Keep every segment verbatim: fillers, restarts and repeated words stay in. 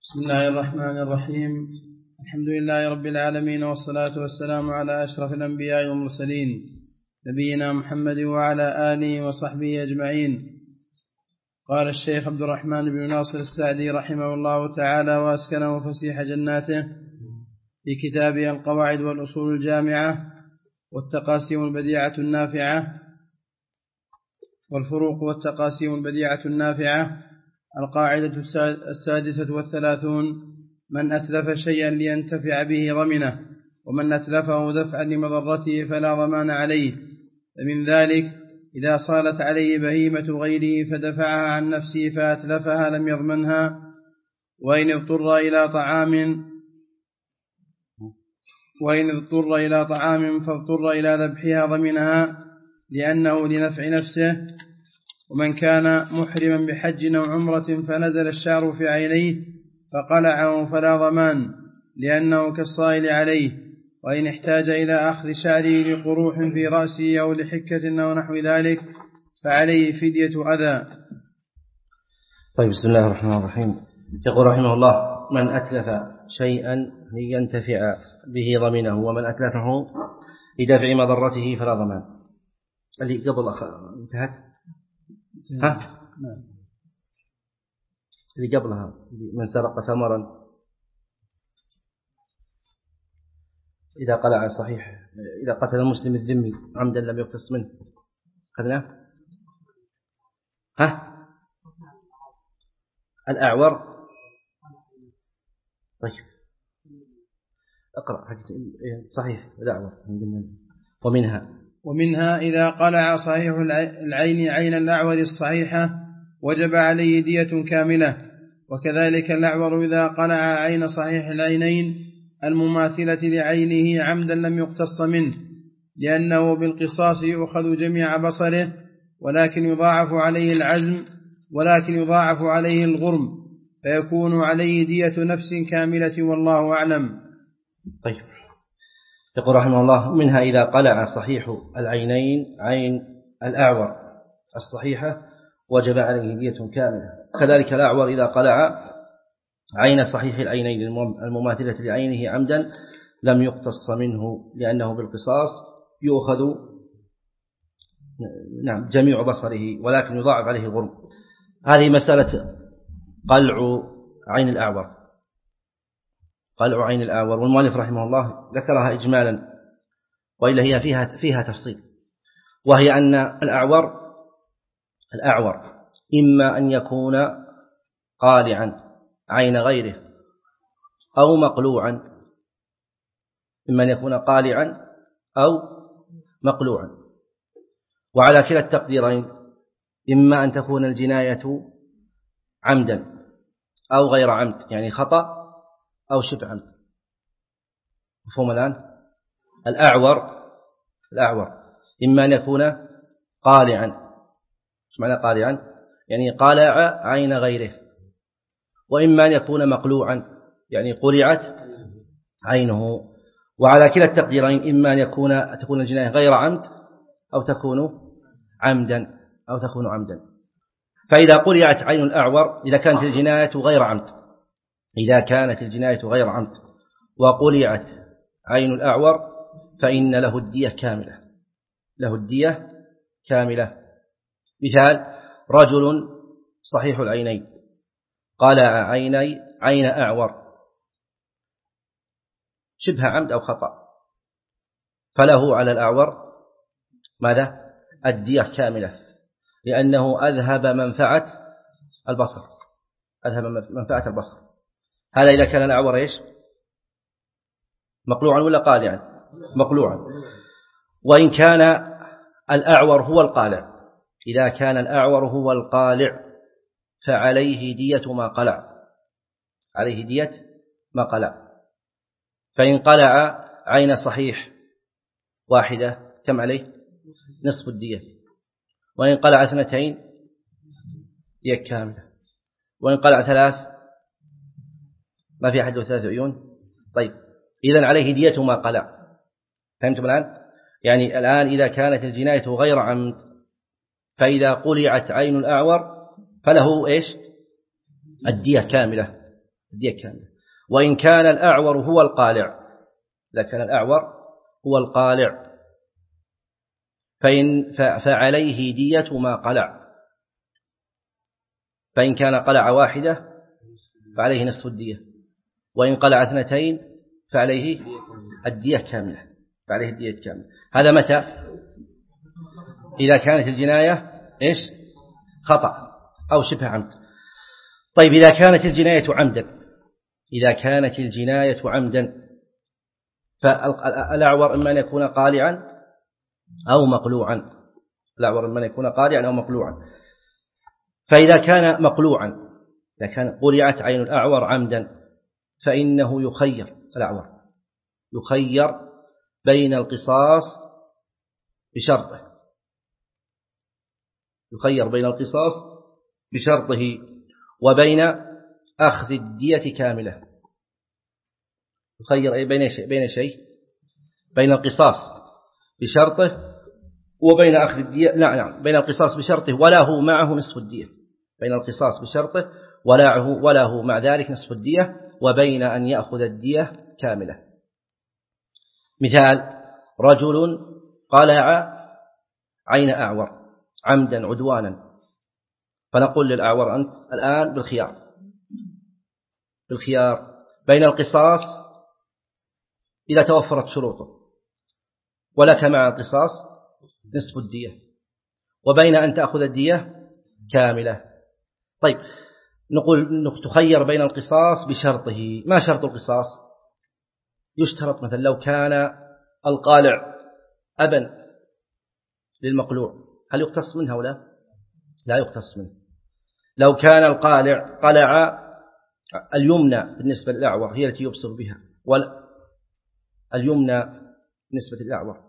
بسم الله الرحمن الرحيم. الحمد لله رب العالمين، والصلاة والسلام على أشرف الأنبياء والمرسلين نبينا محمد وعلى آله وصحبه أجمعين. قال الشيخ عبد الرحمن بن ناصر السعدي رحمه الله تعالى وأسكنه فسيح جناته في كتابه القواعد والأصول الجامعة والتقاسيم البديعة النافعة والفروق والتقاسيم البديعة النافعة. القاعدة السادسة والثلاثون: من أتلف شيئا لينتفع به ضمنه، ومن أتلفه دفعا لمضرته فلا ضمان عليه. فمن ذلك إذا صالت عليه بهيمة غيره فدفعها عن نفسه فأتلفها لم يضمنها، وإن اضطر إلى طعام وإن اضطر إلى طعام فاضطر إلى ذبحها ضمنها لأنه لنفع نفسه. ومن كان محرما بحج أو عمرة فنزل الشعر في عينيه فقلعه فلا ضمان لأنه كالصائل عليه، وإن احتاج إلى أخذ شعره لقروح في رأسه أو لحكة أو نحو ذلك فعليه فدية أذى. طيب، بسم الله الرحمن الرحيم. يقول رحمه الله: من أتلف شيئا لينتفع به ضمنه، ومن أتلفه لدفع مضرته فلا ضمان. اللي قبل انتهت ها؟ اللي قبلها: من سرق ثمرا إذا قلع صحيح، إذا قتل المسلم الذمي عمدا لم يقتص منه. أخذناه. ها؟ الأعور. طيب أقرأ صحيح الأعور. ومنها ومنها إذا قلع صحيح العين عين الأعور الصحيحة وجب عليه دية كاملة، وكذلك الأعور إذا قلع عين صحيح العينين المماثلة لعينه عمدا لم يقتص منه، لأنه بالقصاص يؤخذ جميع بصره، ولكن يضاعف عليه العزم ولكن يضاعف عليه الغرم، فيكون عليه دية نفس كاملة، والله أعلم. طيب، يقول رحمه الله: منها إذا قلع صحيح العينين عين الأعور الصحيحة وجب عليه دية كاملة، كذلك الأعور إذا قلع عين صحيح العينين المماثلة لعينه عمدا لم يقتص منه، لأنه بالقصاص يؤخذ نعم جميع بصره ولكن يضاعف عليه الغرم. هذه مسألة قلع عين الأعور. قلع عين الأعور، والمؤلف رحمه الله ذكرها إجمالا، وإلا هي فيها فيها تفصيل، وهي أن الأعور الأعور إما أن يكون قالعا عين غيره أو مقلوعا، إما أن يكون قالعا أو مقلوعا، وعلى كلا التقديرين إما أن تكون الجناية عمدا أو غير عمد، يعني خطأ أو شبه عمد. مفهوم الآن؟ الأعور الأعور إما أن يكون قالعا. ايش معنى قالعا؟ يعني قالع عين غيره، وإما أن يكون مقلوعا، يعني قلعت عينه. وعلى كلا التقديرين إما أن يكون تكون الجناية غير عمد أو تكون عمدا أو تكون عمدا. فإذا قلعت عين الأعور، إذا كانت الجناية غير عمد إذا كانت الجناية غير عمد وقلعت عين الأعور فإن له الدية كاملة له الدية كاملة. مثال: رجل صحيح العينين قلع عيني عين أعور شبه عمد أو خطأ، فله على الأعور ماذا؟ الدية كاملة، لأنه أذهب منفعة البصر أذهب منفعة البصر. هذا إذا كان الأعور إيش؟ مقلوعا ولا قالعا؟ مقلوعا. وإن كان الأعور هو القالع إذا كان الأعور هو القالع فعليه دية ما قلع عليه دية ما قلع. فإن قلع عين صحيح واحدة كم عليه؟ نصف الدية. وإن قلع اثنتين دية كاملة. وإن قلع ثلاث ما في أحد له ثلاث عيون. طيب، إذن عليه دية ما قلع. فهمتم الآن؟ يعني الآن إذا كانت الجناية غير عمد فإذا قلعت عين الأعور فله إيش؟ الدية كاملة، الدية كاملة. وإن كان الأعور هو القالع، إذا كان الأعور هو القالع فإن فعليه دية ما قلع، فإن كان قلع واحدة فعليه نصف الدية، وإن قلع اثنتين فعليه الدية كاملة، فعليه الدية كاملة. هذا متى؟ إذا كانت الجناية إيش؟ خطأ أو شبه عمد. طيب إذا كانت الجناية عمدا، إذا كانت الجناية عمدا فالأعور إما أن يكون قالعا أو مقلوعا، الأعور إما أن يكون قالعا أو مقلوعا. فإذا كان مقلوعا، إذا كان قلعت عين الأعور عمدا فإنه يخير، الأعور يخير بين القصاص بشرطه، يخير بين القصاص بشرطه وبين أخذ الدية كاملة. يخير بين شيء بين شيء بين القصاص بشرطه وبين أخذ الدية، لا نعم بين القصاص بشرطه وله معه نصف الدية، بين القصاص بشرطه وله وله مع ذلك نصف الدية، وبين أن يأخذ الدية كاملة. مثال: رجل قلع عين أعور عمدا عدوانا، فنقول للأعور أنت الآن بالخيار، بالخيار بين القصاص إذا توفرت شروطه ولك مع القصاص نصف الدية، وبين أن تأخذ الدية كاملة. طيب نقول تخير بين القصاص بشرطه. ما شرط القصاص؟ يشترط مثلا لو كان القالع أبا للمقلوع هل يقتص منها ولا لا يقتص منه؟ لو كان القالع قلع اليمنى بالنسبة للأعور هي التي يبصر بها، واليمنى بالنسبة للأعور،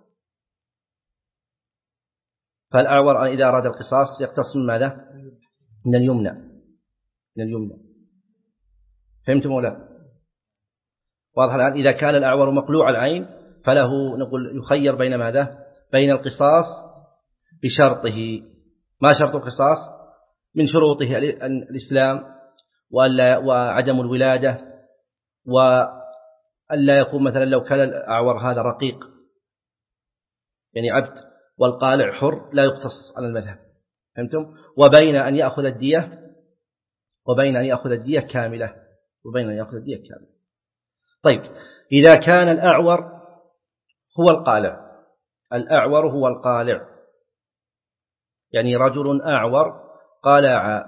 فالأعور إذا أراد القصاص يقتص من ماذا؟ من اليمنى، من اليمنى. فهمتم ولا؟ واضح الآن؟ إذا كان الأعور مقلوع العين فله نقول يخير بين ماذا؟ بين القصاص بشرطه. ما شرط القصاص؟ من شروطه الإسلام وعدم الولادة، وألا يكون مثلا لو كان الأعور هذا رقيق يعني عبد والقالع حر لا يقتص على المذهب. فهمتم؟ وبين أن يأخذ الدية وبين أن يأخذ الدية كاملة، وبين أن يأخذ الدية كاملة. طيب إذا كان الأعور هو القالع، الأعور هو القالع يعني رجل أعور قلع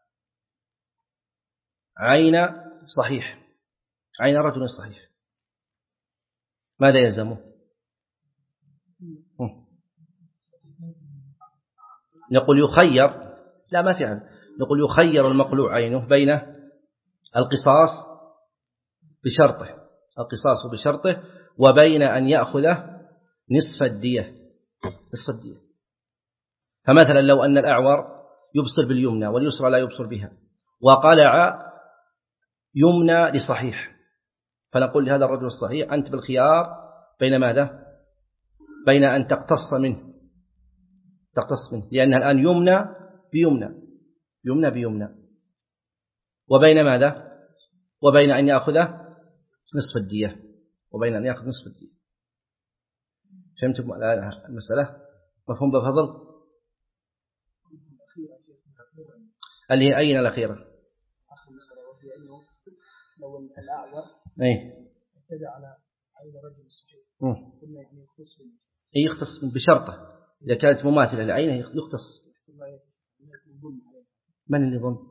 عين صحيح، عين رجل صحيح، ماذا يلزمه؟ نقول يخير، لا ما في عنه، نقول يخير المقلوع عينه بين القصاص بشرطه، القصاص بشرطه وبين أن يأخذ نصف الدية، نصف الدية. فمثلا لو أن الأعور يبصر باليمنى واليسرى لا يبصر بها، وقلع يمنى لصحيح، فنقول لهذا الرجل الصحيح أنت بالخيار بين ماذا؟ بين أن تقتص منه، تقتص منه لأنها الآن يمنى بيمنى، يمنى بيمنى، وبين ماذا؟ وبين أن يأخذ نصف الدية، وبين أن يأخذ نصف الدية. فهمتم المسألة؟ مفهوم بفضل؟ اللي هي أين الأخيرة؟ لو الأعور ايه ابتدى على عين رجل صحيح قلنا يعني يختص منه، اي يختص بشرطه إذا كانت مماثلة لعينه يختص. من اللي ظن؟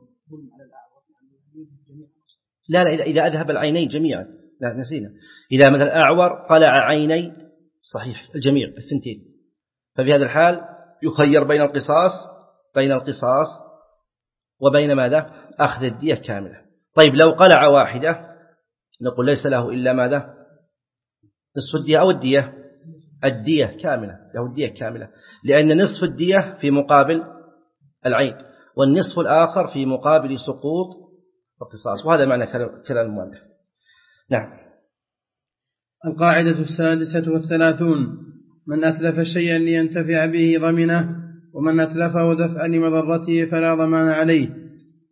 لا لا إذا أذهب العينين جميعا، لا نسينا، إذا مثلا أعور قلع عيني صحيح الجميع الثنتين، ففي هذا الحال يخير بين القصاص بين القصاص وبين ماذا؟ أخذ الدية كاملة. طيب لو قلع واحدة نقول ليس له إلا ماذا؟ نصف الدية أو الدية؟ الدية كاملة، له الدية كاملة، لأن نصف الدية في مقابل العين، والنصف الآخر في مقابل سقوط القصاص، وهذا معنى كلام المؤلف. نعم. القاعدة السادسة والثلاثون: من أتلف شيئا لينتفع به ضمنه، ومن أتلفه دفعا لمضرته فلا ضمان عليه.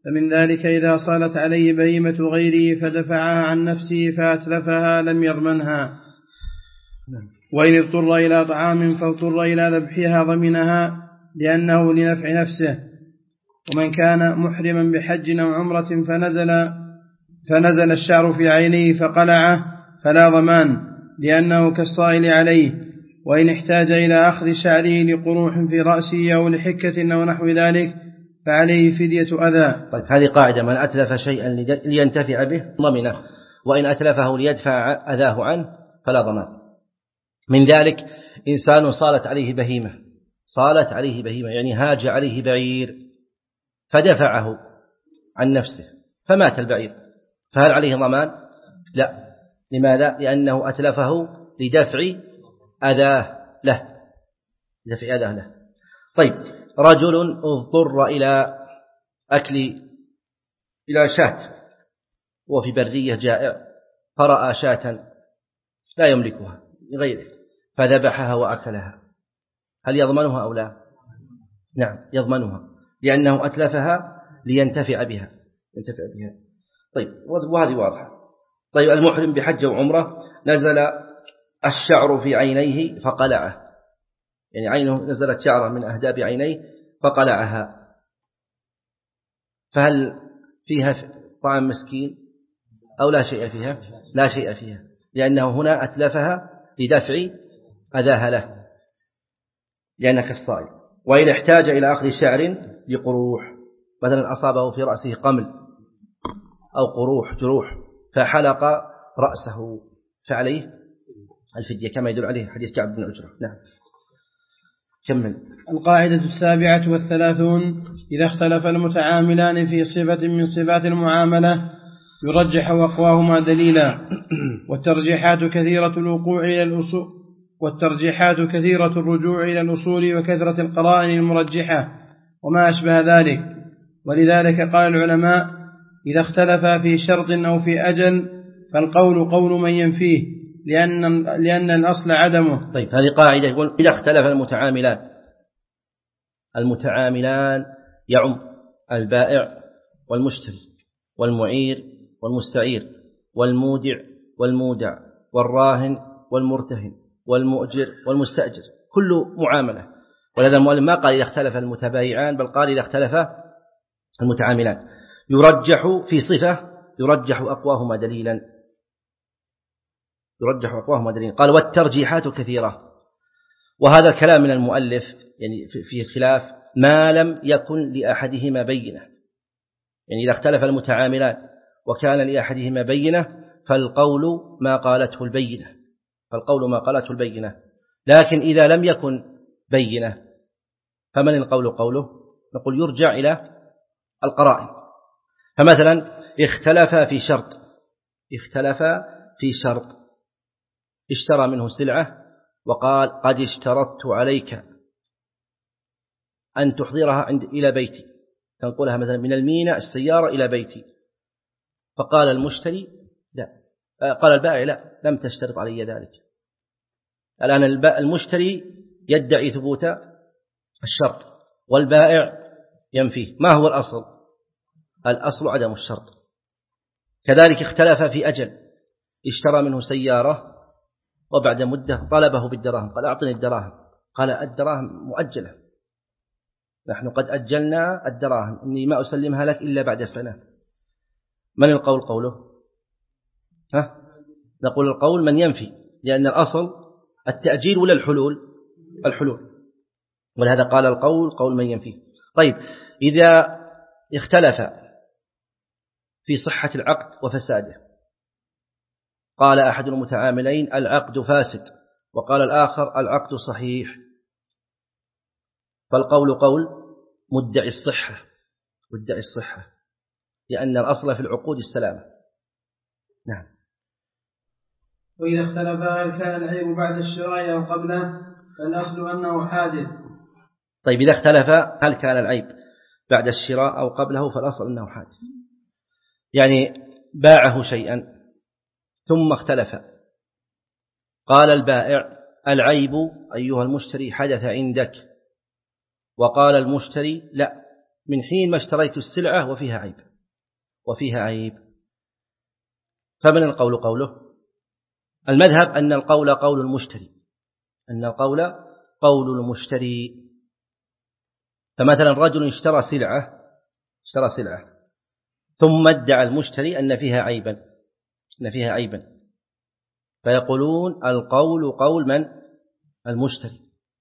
فمن ذلك إذا صالت عليه بهيمة غيره فدفعها عن نفسه فأتلفها لم يضمنها، وإن اضطر إلى طعام فاضطر إلى ذبحها ضمنها لأنه لنفع نفسه. ومن كان محرما بحج أو عمرة فنزل, فنزل الشعر في عينيه فقلعه فلا ضمان لأنه كالصائل عليه، وإن احتاج إلى أخذ شعره لقروح في رأسه أو لحكة أو نحو ذلك فعليه فدية أذى. طيب هذه قاعدة: من أتلف شيئا لينتفع به ضمنه، وإن أتلفه ليدفع أذاه عنه فلا ضمان. من ذلك إنسان صالت عليه بهيمة، صالت عليه بهيمة يعني هاج عليه بعير فدفعه عن نفسه فمات البعير، فهل عليه ضمان؟ لا. لماذا؟ لأنه أتلفه لدفع أذاه له، دفع أذاه له. طيب رجل اضطر إلى أكل إلى شاة وفي برية جائع فرأى شاة لا يملكها لغيره فذبحها وأكلها، هل يضمنها أو لا؟ نعم يضمنها، لأنه أتلفها لينتفع بها ينتفع بها. طيب وهذه واضحة. طيب المحرم بحج وعمرة نزل الشعر في عينيه فقلعه، يعني عينه نزلت شعرة من أهداب عينيه فقلعها، فهل فيها طعام مسكين أو لا شيء فيها؟ لا شيء فيها، لأنه هنا أتلفها لدفع أذاها له لأنك الصائل. وإن احتاج إلى أخذ شعر لقروح، مثلا أصابه في رأسه قمل أو قروح جروح فحلق رأسه فعليه الفدية كما يدل عليه حديث كعب بن عجرة. نعم كمل. القاعدة السابعة والثلاثون: إذا اختلف المتعاملان في صفة من صفات المعاملة يرجح أقواهما دليلا، والترجيحات كثيرة الوقوع إلى الأصول والترجيحات كثيرة الرجوع إلى الأصول وكثرة القرائن المرجحة وما أشبه ذلك. ولذلك قال العلماء: إذا اختلف في شرط أو في أجل فالقول قول من ينفيه لأن, لأن الأصل عدمه. طيب هذه قاعدة يقول: إذا اختلف المتعاملان، المتعاملان يعم البائع والمشتري والمعير والمستعير والمودع والمودع والراهن والمرتهن والمؤجر والمستأجر، كل معاملة. ولهذا المؤلف ما قال إذا اختلف المتبايعان، بل قال إذا اختلف المتعاملان. يرجح في صفة يرجح أقواهما دليلا يرجح أقواهما دليلا قال: والترجيحات كثيرة. وهذا الكلام من المؤلف يعني في خلاف ما لم يكن لأحدهما بينة، يعني إذا اختلف المتعاملان وكان لأحدهما بينة فالقول ما قالته البينة فالقول ما قالته البينة لكن إذا لم يكن بينة فمن القول قوله؟ نقول يرجع إلى القرائن. فمثلا اختلف في شرط اختلف في شرط اشترى منه سلعة وقال: قد اشترطت عليك أن تحضرها عند إلى بيتي، تنقلها مثلا من الميناء السيارة إلى بيتي. فقال المشتري لا، قال البائع لا، لم تشترط علي ذلك. الآن المشتري يدعي ثبوت الشرط والبائع ينفيه. ما هو الأصل؟ الأصل عدم الشرط. كذلك اختلف في أجل، اشترى منه سيارة وبعد مدة طلبه بالدراهم، قال: أعطني الدراهم. قال: الدراهم مؤجلة، نحن قد أجلنا الدراهم، إني ما أسلمها لك إلا بعد سنة. من القول قوله؟ ها؟ نقول القول من ينفي، لأن الأصل التأجيل ولا الحلول؟ الحلول. ولهذا قال القول قول من ينفي. طيب إذا اختلف في صحة العقد وفساده، قال أحد المتعاملين: العقد فاسد، وقال الآخر: العقد صحيح، فالقول قول مدعي الصحة مدعي الصحة لأن الأصل في العقود السلامة. نعم. وإذا اختلف هل كان العيب بعد الشراء أو قبله فالأصل أنه حادث. طيب إذا اختلف هل كان العيب بعد الشراء أو قبله فالأصل أنه حادث، يعني باعه شيئا ثم اختلف، قال البائع: العيب أيها المشتري حدث عندك، وقال المشتري: لا، من حين ما اشتريت السلعة وفيها عيب وفيها عيب. فمن القول قوله؟ المذهب أن القول قول المشتري أن القول قول المشتري. فمثلا رجل اشترى سلعة اشترى سلعة ثم ادعى المشتري أن فيها عيبا أن فيها عيبا فيقولون القول قول من؟ المشتري.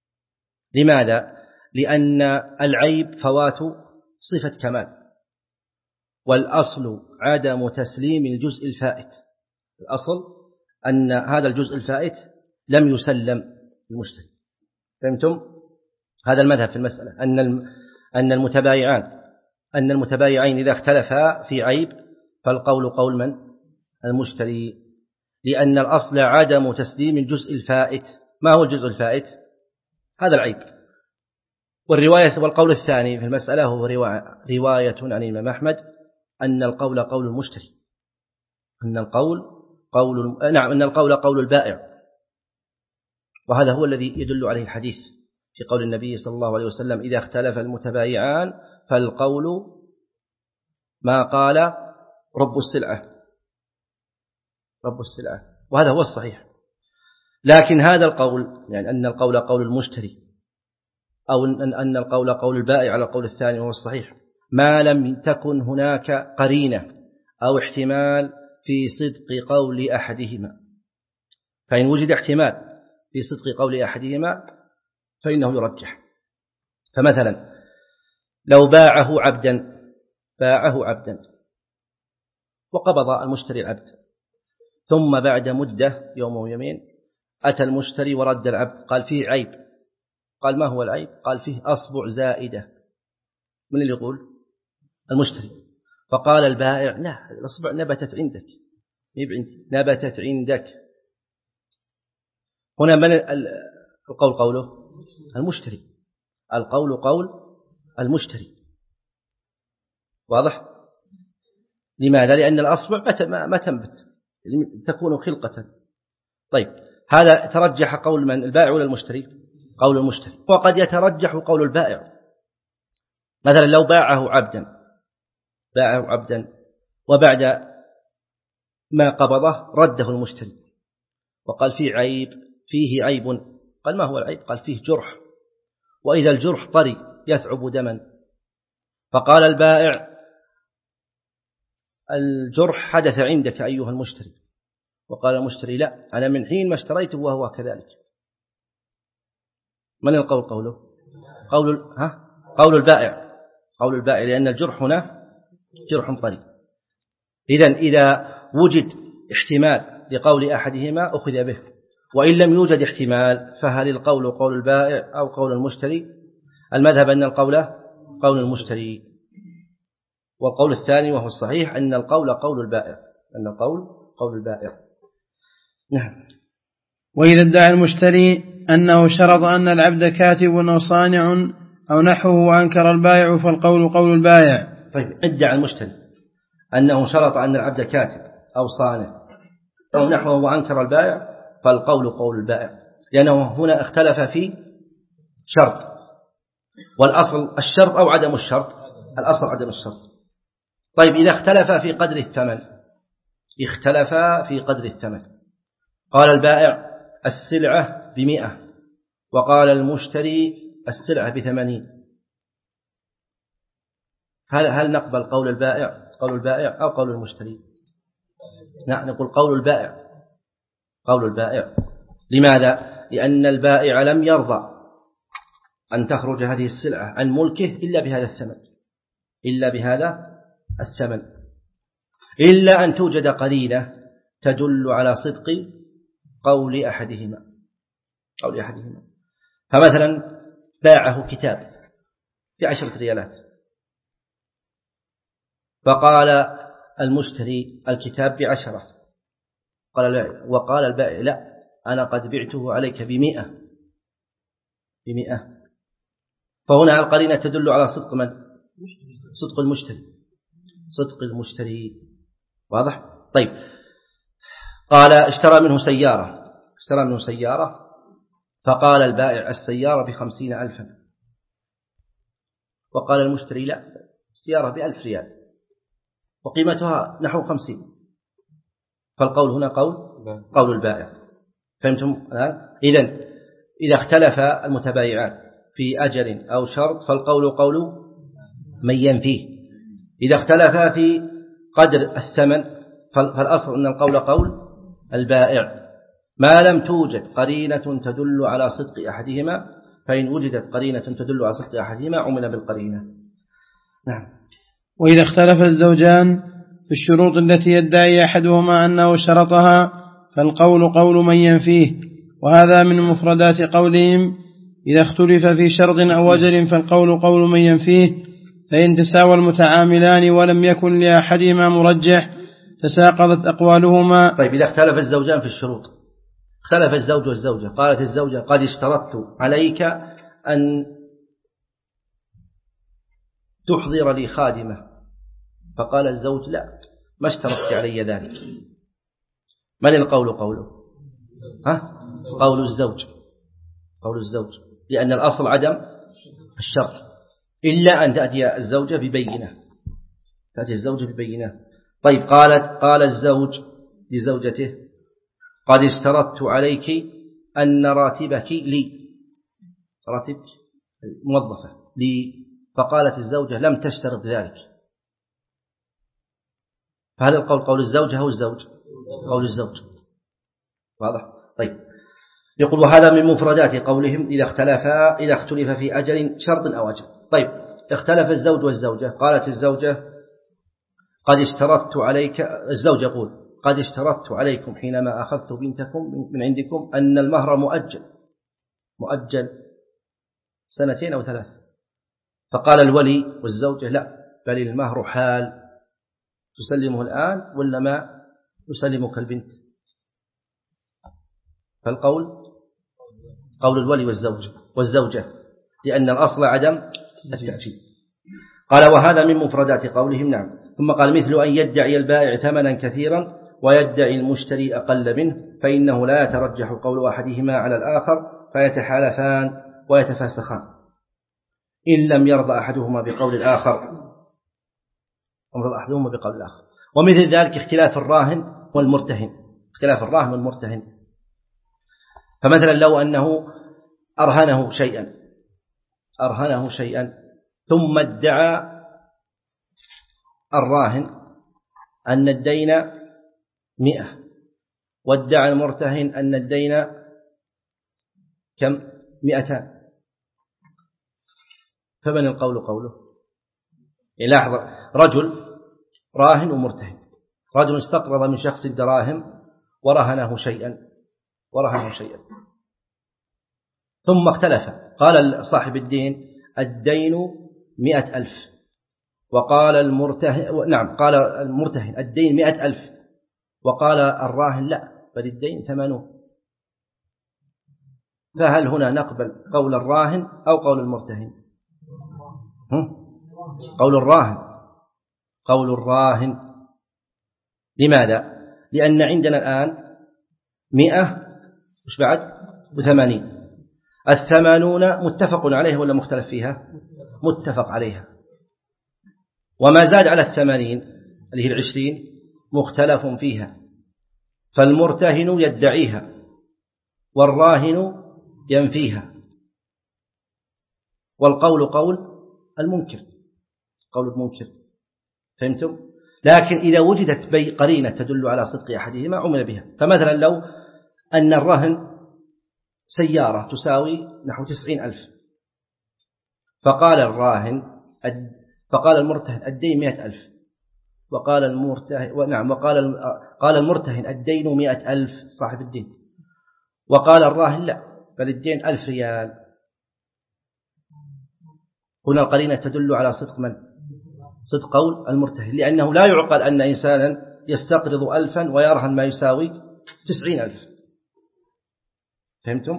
لماذا؟ لأن العيب فوات صفة كمال، والأصل عدم تسليم الجزء الفائت. الأصل أن هذا الجزء الفائت لم يسلم المشتري. فهمتم؟ هذا المذهب في المسألة، أن أن المتبايعان أن المتبايعين إذا اختلفا في عيب فالقول قول من؟ المشتري، لأن الأصل عدم تسليم الجزء الفائت. ما هو الجزء الفائت؟ هذا العيب. والرواية والقول الثاني في المسألة هو رواية عن الإمام أحمد أن القول قول المشتري أن القول قول نعم أن القول قول البائع. وهذا هو الذي يدل عليه الحديث في قول النبي صلى الله عليه وسلم إذا اختلف المتبايعان فالقول ما قال رب السلعة رب السلعة وهذا هو الصحيح. لكن هذا القول يعني أن القول قول المشتري أو أن القول قول البائع على القول الثاني وهو الصحيح ما لم تكن هناك قرينة أو احتمال في صدق قول أحدهما. فإن وجد احتمال في صدق قول أحدهما فإنه يرجح. فمثلا لو باعه عبدا باعه عبدا وقبض المشتري العبد ثم بعد مدة يوم ويومين أتى المشتري ورد العبد قال فيه عيب. قال ما هو العيب؟ قال فيه أصبع زائدة. من اللي يقول؟ المشتري. فقال البائع لا الأصبع نبتت عندك نبتت عندك. هنا من القول قوله؟ المشتري. القول قول المشتري. واضح؟ لماذا؟ لأن الأصبع ما تنبت تكون خلقة. طيب هذا ترجح قول من؟ البائع ولا المشتري؟ قول المشتري. وقد يترجح قول البائع. مثلا لو باعه عبدا باعه عبدا وبعد ما قبضه رده المشتري وقال فيه عيب فيه عيب. قال ما هو العيب؟ قال فيه جرح، وإذا الجرح طري يثعب دما. فقال البائع الجرح حدث عندك أيها المشتري. وقال المشتري لا أنا من حين ما اشتريته وهو كذلك. من القول قوله؟ قول ها قول البائع قول البائع لأن الجرح هنا جرح طري. إذن إذا وجد احتمال لقول أحدهما أخذ به، وإن لم يوجد احتمال فهل القول قول البائع أو قول المشتري؟ المذهب أن القول قول المشتري. والقول الثاني وهو الصحيح أن القول قول البائع أن القول قول البائع. نعم. وإذا ادعى المشتري أنه شرط أن العبد كاتب أو صانع أو نحوه وأنكر البائع فالقول قول البائع. طيب ادعى المشتري أنه شرط أن العبد كاتب أو صانع أو نحوه وأنكر البائع فالقول قول البائع، لأنه هنا اختلف في شرط، والأصل الشرط أو عدم الشرط؟ الأصل عدم الشرط. طيب إذا اختلف في قدر الثمن اختلف في قدر الثمن قال البائع السلعة بمئة وقال المشتري السلعة بثمانين، هل هل نقبل قول البائع قول البائع أو قول المشتري؟ نحن نقول قول البائع قول البائع. لماذا؟ لأن البائع لم يرضى أن تخرج هذه السلعة عن ملكه إلا بهذا الثمن إلا بهذا الثمن إلا أن توجد قرينة تدل على صدق قول أحدهما قول أحدهما. فمثلا باعه كتاب بعشرة ريالات فقال المشتري الكتاب بعشرة قال لا، وقال البائع لا أنا قد بعته عليك بمئة بمئة. فهنا القرينة تدل على صدق من؟ صدق المشتري صدق المشتري. واضح؟ طيب قال اشترى منه سيارة اشترى منه سيارة فقال البائع السيارة بخمسين ألفا وقال المشتري لا، السيارة بألف ريال وقيمتها نحو خمسين، فالقول هنا قول قول البائع. فهمتم الآن؟ إذن إذا اختلف المتبايعان في أجل أو شرط فالقول قول من ينفيه. إذا اختلفا في قدر الثمن فالأصل أن القول قول البائع، ما لم توجد قرينة تدل على صدق أحدهما، فإن وجدت قرينة تدل على صدق أحدهما عمل بالقرينة. نعم. وإذا اختلف الزوجان في الشروط التي يدعي أحدهما أنه شرطها فالقول قول من ينفيه، وهذا من مفردات قولهم إذا اختلف في شرط أو أجل فالقول قول من ينفيه، فإن تساوى المتعاملان ولم يكن لأحدهما مرجح تساقطت أقوالهما. طيب إذا اختلف الزوجان في الشروط، اختلف الزوج والزوجة، قالت الزوجة قد اشترطت عليك أن تحضر لي خادمة، فقال الزوج لا ما اشترطت علي ذلك. من القول قوله؟ ها؟ قول الزوج، قول الزوج، لأن الأصل عدم الشرط إلا أن تأتي الزوجة ببينة، تأتي الزوجة ببينة. طيب قالت قال الزوج لزوجته قد اشترطت عليك أن راتبك لي، راتبك موظفة لي، فقالت الزوجة لم تشترط ذلك، فهذا القول قول الزوجة أو الزوج؟ قول الزوج. واضح؟ طيب يقول وهذا من مفردات قولهم إذا اختلفا إذا اختلف في أجل شرط أو أجل. طيب اختلف الزوج والزوجة، قالت الزوجة قد اشترطت عليك، الزوج يقول قد اشترطت عليكم حينما أخذت بنتكم من عندكم أن المهر مؤجل مؤجل سنتين أو ثلاث، فقال الولي والزوجة لا بل المهر حال، تسلمه الآن ولا ما يسلمك البنت، فالقول قول الولي والزوج والزوجة لأن الأصل عدم التأجيل. قال وهذا من مفردات قولهم. نعم. ثم قال مثل أن يدعي البائع ثمنا كثيرا ويدعي المشتري أقل منه فإنه لا يترجح قول أحدهما على الآخر فيتحالفان ويتفاسخان إن لم يرضى أحدهما بقول الآخر أمر أحدهما بقول الآخر. ومثل ذلك اختلاف الراهن والمرتهن، اختلاف الراهن والمرتهن. فمثلا لو أنه أرهنه شيئا أرهنه شيئا ثم ادعى الراهن أن الدين مئة وادعى المرتهن أن الدين كم؟ مئتان، فمن القول قوله؟ لاحظ، رجل راهن ومرتهن، رجل استقرض من شخص الدراهم ورهنه شيئا ورهنه شيئا ثم اختلف، قال صاحب الدين الدين مئة ألف وقال المرتهن نعم قال المرتهن الدين مئة ألف وقال الراهن لا بل الدين ثمانون، فهل هنا نقبل قول الراهن أو قول المرتهن؟ قول الراهن قول الراهن لماذا؟ لأن عندنا الآن مئة وش بعد وثمانين، الثمانون متفق عليها ولا مختلف فيها؟ متفق عليها، وما زاد على الثمانين اللي هي العشرين مختلف فيها، فالمرتهن يدعيها والراهن ينفيها، والقول قول المنكر قول المنكر. فهمتم؟ لكن إذا وجدت قرينة تدل على صدق أحدهما عمل بها. فمثلا لو أن الرهن سيارة تساوي نحو تسعين ألف فقال الراهن فقال المرتهن الدين مئة ألف وقال المرتهن ونعم وقال قال المرتهن الدين مئة ألف صاحب الدين وقال الراهن لا بل الدين ألف ريال، هنا القرينة تدل على صدق من؟ صدق قول المرتهن، لأنه لا يعقل أن إنسانا يستقرض ألفا ويرهن ما يساوي تسعين ألف. فهمتم؟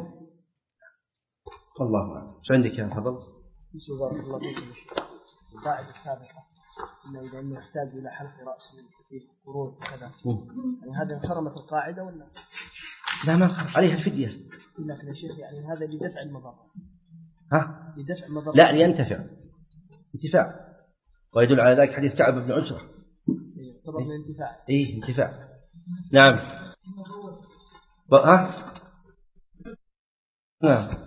الله أعلم. شو عندك يا فضل؟ بارك الله فيكم. القاعدة السابقة إنه إذا أنه يحتاج إلى حلق رأس من فيه قرون وكذا، يعني هذا انخرمت القاعدة ولا؟ لا ما انخرم عليها الفدية. لكن يا شيخ يعني هذا لدفع المضرة. ها؟ لدفع المضرة. لا لينتفع. انتفاع، ويدل على ذلك حديث كعب بن عجرة. طبعا الانتفاع. إيه انتفاع. نعم. ها؟ نعم.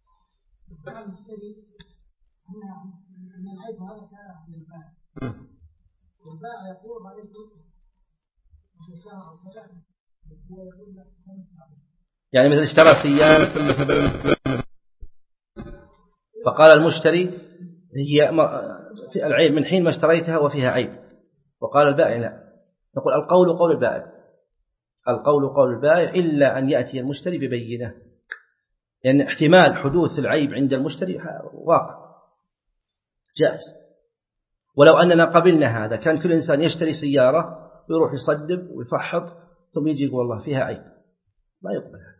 يعني مثل اشترى سيارة فقال المشتري هي في العيب من حين ما اشتريتها وفيها عيب، وقال البائع لا، نقول القول قول البائع، القول قول البائع إلا أن يأتي المشتري ببينة، لأن يعني احتمال حدوث العيب عند المشتري واقع جائز. ولو أننا قبلنا هذا كان كل إنسان يشتري سيارة ويروح يصدق ويفحط ثم يجي يقول والله فيها عيب، ما يقبل هذا.